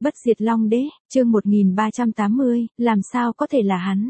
Bất diệt Long Đế, chương 1380, làm sao có thể là hắn?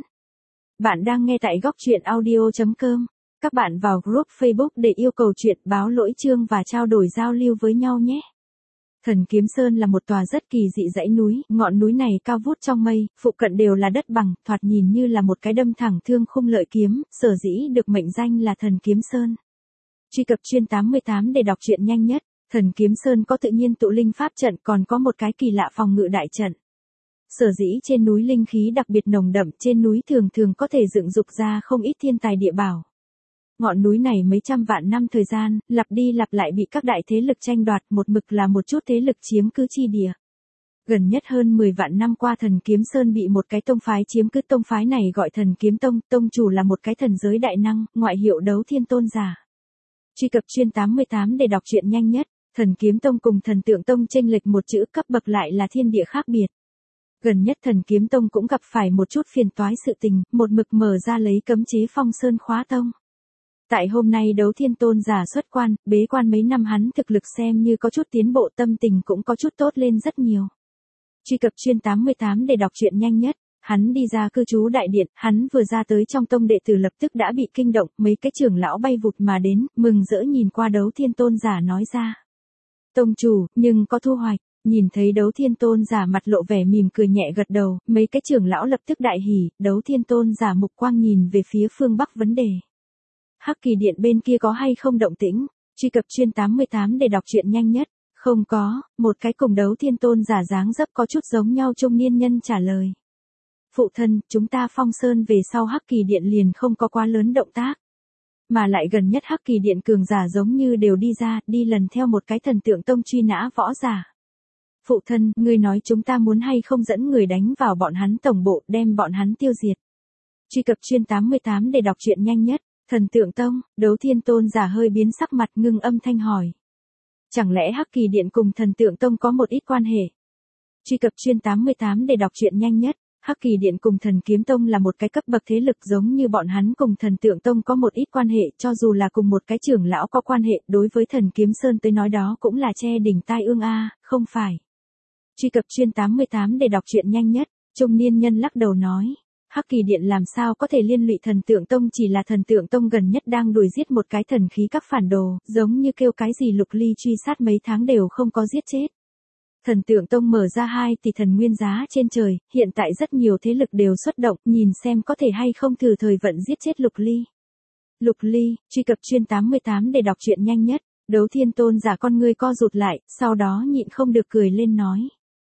Bạn đang nghe tại góc truyện audio.com. Các bạn vào group Facebook để yêu cầu chuyện báo lỗi chương và trao đổi giao lưu với nhau nhé. Thần Kiếm Sơn là một tòa rất kỳ dị dãy núi, ngọn núi này cao vút trong mây, phụ cận đều là đất bằng, thoạt nhìn như là một cái đâm thẳng thương khung lợi kiếm, sở dĩ được mệnh danh là Thần Kiếm Sơn. Truy cập chuyên 88 để đọc truyện nhanh nhất. Thần Kiếm Sơn có tự nhiên tụ linh pháp trận, còn có một cái kỳ lạ phòng ngự đại trận. Sở dĩ trên núi linh khí đặc biệt nồng đậm, trên núi thường thường có thể dựng dục ra không ít thiên tài địa bảo. Ngọn núi này mấy trăm vạn năm thời gian, lặp đi lặp lại bị các đại thế lực tranh đoạt, một mực là một chút thế lực chiếm cứ chi địa. Gần nhất hơn 10 vạn năm qua Thần Kiếm Sơn bị một cái tông phái chiếm cứ, tông phái này gọi Thần Kiếm Tông, tông chủ là một cái thần giới đại năng, ngoại hiệu Đấu Thiên Tôn giả. Truy cập chuyên 88 để đọc truyện nhanh nhất. Thần Kiếm Tông cùng Thần Tượng Tông chênh lệch một chữ, cấp bậc lại là thiên địa khác biệt. Gần nhất Thần Kiếm Tông cũng gặp phải một chút phiền toái sự tình, một mực mở ra lấy cấm chế Phong Sơn khóa tông. Tại hôm nay Đấu Thiên Tôn giả xuất quan, bế quan mấy năm hắn thực lực xem như có chút tiến bộ, tâm tình cũng có chút tốt lên rất nhiều. Truy cập chuyên 88 để đọc truyện nhanh nhất. Hắn đi ra cư trú đại điện, hắn vừa ra tới trong tông đệ tử lập tức đã bị kinh động, mấy cái trưởng lão bay vụt mà đến, mừng rỡ nhìn qua Đấu Thiên Tôn giả nói ra. Tông chủ, nhưng có thu hoạch. Nhìn thấy Đấu Thiên Tôn giả mặt lộ vẻ mỉm cười nhẹ gật đầu, mấy cái trưởng lão lập tức đại hỉ, Đấu Thiên Tôn giả mục quang nhìn về phía phương Bắc vấn đề. Hắc Kỳ Điện bên kia có hay không động tĩnh? Truy cập chuyên 88 để đọc truyện nhanh nhất. Không có, một cái cùng Đấu Thiên Tôn giả dáng dấp có chút giống nhau trung niên nhân trả lời. Phụ thân, chúng ta Phong Sơn về sau Hắc Kỳ Điện liền không có quá lớn động tác. Mà lại gần nhất Hắc Kỳ Điện cường giả giống như đều đi ra, đi lần theo một cái Thần Tượng Tông truy nã võ giả. Phụ thân, ngươi nói chúng ta muốn hay không dẫn người đánh vào bọn hắn tổng bộ, đem bọn hắn tiêu diệt. Truy cập chuyên 88 để đọc truyện nhanh nhất. Thần Tượng Tông, Đấu Thiên Tôn giả hơi biến sắc mặt, ngưng âm thanh hỏi. Chẳng lẽ Hắc Kỳ Điện cùng Thần Tượng Tông có một ít quan hệ? Truy cập chuyên 88 để đọc truyện nhanh nhất. Hắc Kỳ Điện cùng Thần Kiếm Tông là một cái cấp bậc thế lực, giống như bọn hắn cùng Thần Tượng Tông có một ít quan hệ, cho dù là cùng một cái trưởng lão có quan hệ, đối với Thần Kiếm Sơn tới nói đó cũng là che đỉnh tai ương a, không phải. Truy cập chuyên 88 để đọc truyện nhanh nhất. Trung niên nhân lắc đầu nói. Hắc Kỳ Điện làm sao có thể liên lụy Thần Tượng Tông, chỉ là Thần Tượng Tông gần nhất đang đuổi giết một cái thần khí các phản đồ, giống như kêu cái gì Lục Ly truy sát mấy tháng đều không có giết chết. Thần Tượng Tông mở ra 2 tỷ thần nguyên giá trên trời, hiện tại rất nhiều thế lực đều xuất động, nhìn xem có thể hay không thử thời vận giết chết Lục Ly. Lục Ly, truy cập chuyên 88 để đọc truyện nhanh nhất. Đấu Thiên Tôn giả con ngươi co rụt lại, sau đó nhịn không được cười lên nói.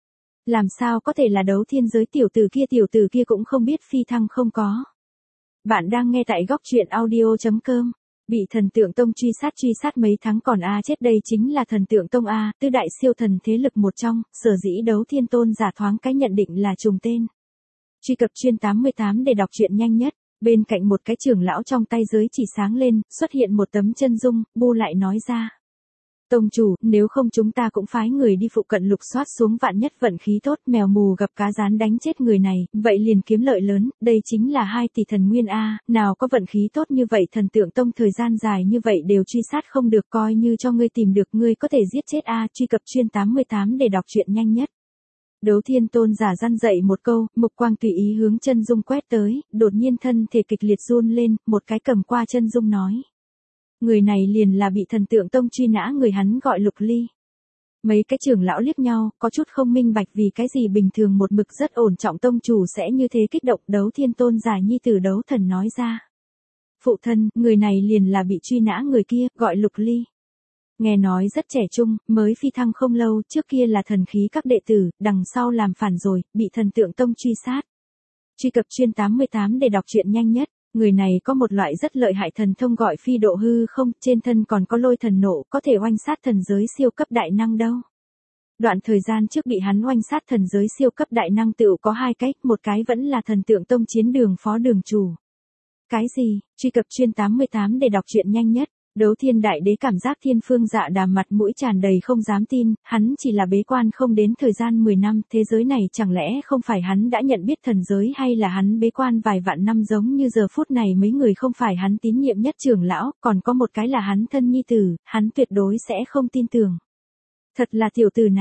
Làm sao có thể là Đấu Thiên giới tiểu tử kia cũng không biết phi thăng không có. Bạn đang nghe tại góc truyện audio.com. Bị Thần Tượng Tông truy sát mấy tháng còn chết, đây chính là Thần Tượng Tông tứ đại siêu thần thế lực một trong, sở dĩ Đấu Thiên Tôn giả thoáng cái nhận định là trùng tên. Truy cập chuyên 88 để đọc truyện nhanh nhất. Bên cạnh một cái trưởng lão trong tay giới chỉ sáng lên, xuất hiện một tấm chân dung, bu lại nói ra. Tông chủ, nếu không chúng ta cũng phái người đi phụ cận lục soát xuống, vạn nhất vận khí tốt, mèo mù gặp cá rán đánh chết người này, vậy liền kiếm lợi lớn, đây chính là 2 tỷ thần nguyên nào có vận khí tốt như vậy. Thần Tượng Tông thời gian dài như vậy đều truy sát không được, coi như cho ngươi tìm được ngươi có thể giết chết Truy cập chuyên 88 để đọc truyện nhanh nhất. Đấu Thiên Tôn giả răn dậy một câu, mục quang tùy ý hướng chân dung quét tới, đột nhiên thân thể kịch liệt run lên, một cái cầm qua chân dung nói. Người này liền là bị Thần Tượng Tông truy nã người, hắn gọi Lục Ly. Mấy cái trưởng lão liếc nhau, có chút không minh bạch vì cái gì bình thường một mực rất ổn trọng tông chủ sẽ như thế kích động. Đấu Thiên Tôn giả nhi tử Đấu Thần nói ra. Phụ thân, người này liền là bị truy nã người kia, gọi Lục Ly. Nghe nói rất trẻ trung, mới phi thăng không lâu, trước kia là thần khí các đệ tử, đằng sau làm phản rồi, bị Thần Tượng Tông truy sát. Truy cập chuyên 88 để đọc truyện nhanh nhất. Người này có một loại rất lợi hại thần thông gọi phi độ hư không, trên thân còn có lôi thần nộ, có thể oanh sát thần giới siêu cấp đại năng đâu. Đoạn thời gian trước bị hắn oanh sát thần giới siêu cấp đại năng tựu có 2 cách, một cái vẫn là Thần Tượng Tông chiến đường phó đường chủ. Cái gì? Truy cập chuyên 88 để đọc truyện nhanh nhất. Đấu Thiên Đại Đế cảm giác thiên phương dạ đàm, mặt mũi tràn đầy không dám tin, hắn chỉ là bế quan không đến thời gian 10 năm, thế giới này chẳng lẽ không phải hắn đã nhận biết thần giới, hay là hắn bế quan vài vạn năm giống như giờ phút này mấy người không phải hắn tín nhiệm nhất trưởng lão, còn có một cái là hắn thân nhi tử, hắn tuyệt đối sẽ không tin tưởng. Thật là tiểu tử này.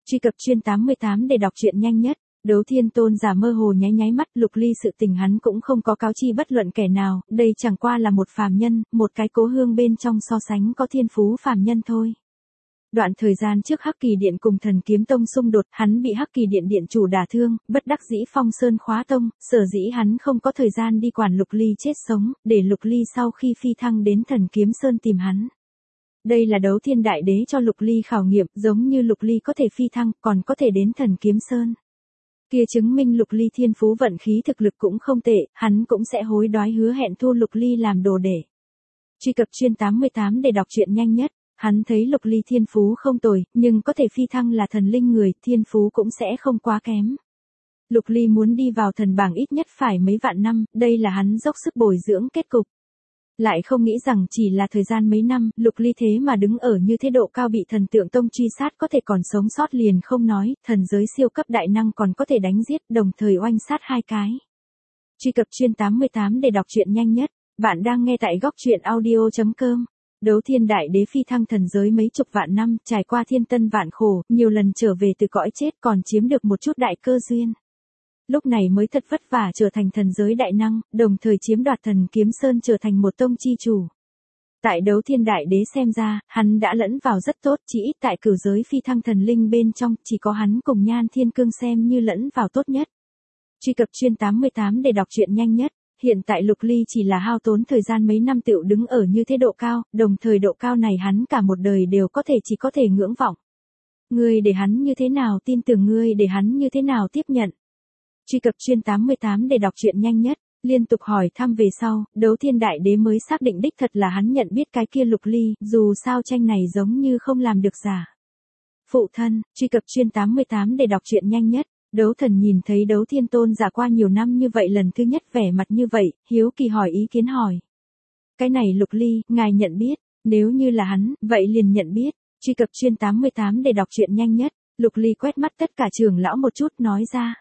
Truy cập chuyên 88 để đọc truyện nhanh nhất. Đấu Thiên Tôn giả mơ hồ nháy nháy mắt, Lục Ly sự tình hắn cũng không có cáo chi bất luận kẻ nào, đây chẳng qua là một phàm nhân, một cái cố hương bên trong so sánh có thiên phú phàm nhân thôi. Đoạn thời gian trước Hắc Kỳ Điện cùng Thần Kiếm Tông xung đột, hắn bị Hắc Kỳ Điện điện chủ đả thương, bất đắc dĩ phong sơn khóa tông, sở dĩ hắn không có thời gian đi quản Lục Ly chết sống, để Lục Ly sau khi phi thăng đến Thần Kiếm Sơn tìm hắn. Đây là Đấu Thiên Đại Đế cho Lục Ly khảo nghiệm, giống như Lục Ly có thể phi thăng, còn có thể đến Thần Kiếm Sơn. Kia chứng minh Lục Ly thiên phú vận khí thực lực cũng không tệ, hắn cũng sẽ hối đoái hứa hẹn thu Lục Ly làm đồ để. Truy cập chuyên 88 để đọc truyện nhanh nhất. Hắn thấy Lục Ly thiên phú không tồi, nhưng có thể phi thăng là thần linh người, thiên phú cũng sẽ không quá kém. Lục Ly muốn đi vào thần bảng ít nhất phải mấy vạn năm, đây là hắn dốc sức bồi dưỡng kết cục. Lại không nghĩ rằng chỉ là thời gian mấy năm, Lục Ly thế mà đứng ở như thế độ cao, bị Thần Tượng Tông truy sát có thể còn sống sót liền không nói, thần giới siêu cấp đại năng còn có thể đánh giết, đồng thời oanh sát hai cái. Truy cập chuyên 88 để đọc truyện nhanh nhất. Bạn đang nghe tại góc truyện audio.com. Đấu Thiên Đại Đế phi thăng thần giới mấy chục vạn năm, trải qua thiên tân vạn khổ, nhiều lần trở về từ cõi chết, còn chiếm được một chút đại cơ duyên. Lúc này mới thật vất vả trở thành thần giới đại năng, đồng thời chiếm đoạt Thần Kiếm Sơn, trở thành một tông chi chủ. Tại Đấu Thiên Đại Đế xem ra, hắn đã lẫn vào rất tốt, chỉ ít tại cửu giới phi thăng thần linh bên trong, chỉ có hắn cùng Nhan Thiên Cương xem như lẫn vào tốt nhất. Truy cập chuyên 88 để đọc truyện nhanh nhất. Hiện tại Lục Ly chỉ là hao tốn thời gian mấy năm tựu đứng ở như thế độ cao, đồng thời độ cao này hắn cả một đời đều chỉ có thể ngưỡng vọng. Ngươi để hắn như thế nào tin tưởng, ngươi để hắn như thế nào tiếp nhận. Truy cập chuyên 88 để đọc truyện nhanh nhất. Liên tục hỏi thăm về sau, Đấu Thiên Đại Đế mới xác định đích thật là hắn nhận biết cái kia Lục Ly, dù sao tranh này giống như không làm được giả. Phụ thân, truy cập chuyên 88 để đọc truyện nhanh nhất. Đấu Thần nhìn thấy Đấu Thiên Tôn giả qua nhiều năm như vậy lần thứ nhất vẻ mặt như vậy, hiếu kỳ hỏi ý kiến hỏi. Cái này Lục Ly, ngài nhận biết, nếu như là hắn, vậy liền nhận biết. Truy cập chuyên 88 để đọc truyện nhanh nhất. Lục Ly quét mắt tất cả trưởng lão một chút nói ra.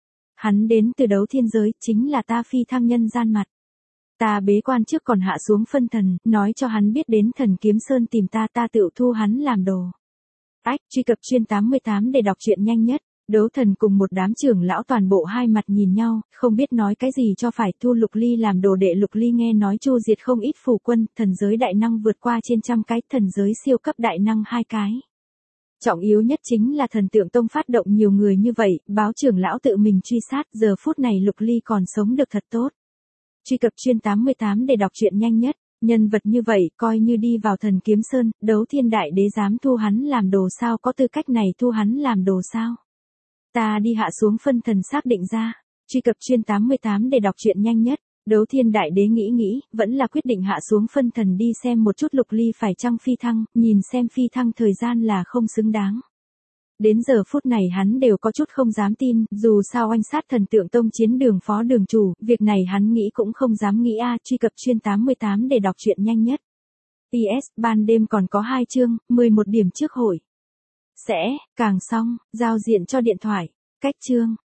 Hắn đến từ Đấu Thiên giới, chính là ta phi thăng nhân gian mặt. Ta bế quan trước còn hạ xuống phân thần, nói cho hắn biết đến Thần Kiếm Sơn tìm ta, ta tự thu hắn làm đồ. Truy cập chuyên 88 để đọc truyện nhanh nhất. Đấu Thần cùng một đám trưởng lão toàn bộ hai mặt nhìn nhau, không biết nói cái gì cho phải, thu Lục Ly làm đồ đệ. Lục Ly nghe nói chu diệt không ít phù quân, thần giới đại năng vượt qua trên trăm cái, thần giới siêu cấp đại năng hai cái. Trọng yếu nhất chính là Thần Tượng Tông phát động nhiều người như vậy, báo trưởng lão tự mình truy sát, giờ phút này Lục Ly còn sống được thật tốt. Truy cập chuyên 88 để đọc truyện nhanh nhất. Nhân vật như vậy, coi như đi vào Thần Kiếm Sơn, Đấu Thiên Đại Đế dám thu hắn làm đồ sao, có tư cách này thu hắn làm đồ sao? Ta đi hạ xuống phân thần xác định ra. Truy cập chuyên 88 để đọc truyện nhanh nhất. Đấu Thiên Đại Đế nghĩ, vẫn là quyết định hạ xuống phân thần đi xem một chút Lục Ly phải chăng phi thăng, nhìn xem phi thăng thời gian là không xứng đáng. Đến giờ phút này hắn đều có chút không dám tin, dù sao oanh sát Thần Tượng Tông chiến đường phó đường chủ, việc này hắn nghĩ cũng không dám nghĩ a. Truy cập chuyên 88 để đọc truyện nhanh nhất. PS, ban đêm còn có 2 chương, 11 điểm trước hội. Sẽ, càng xong, giao diện cho điện thoại. Cách chương.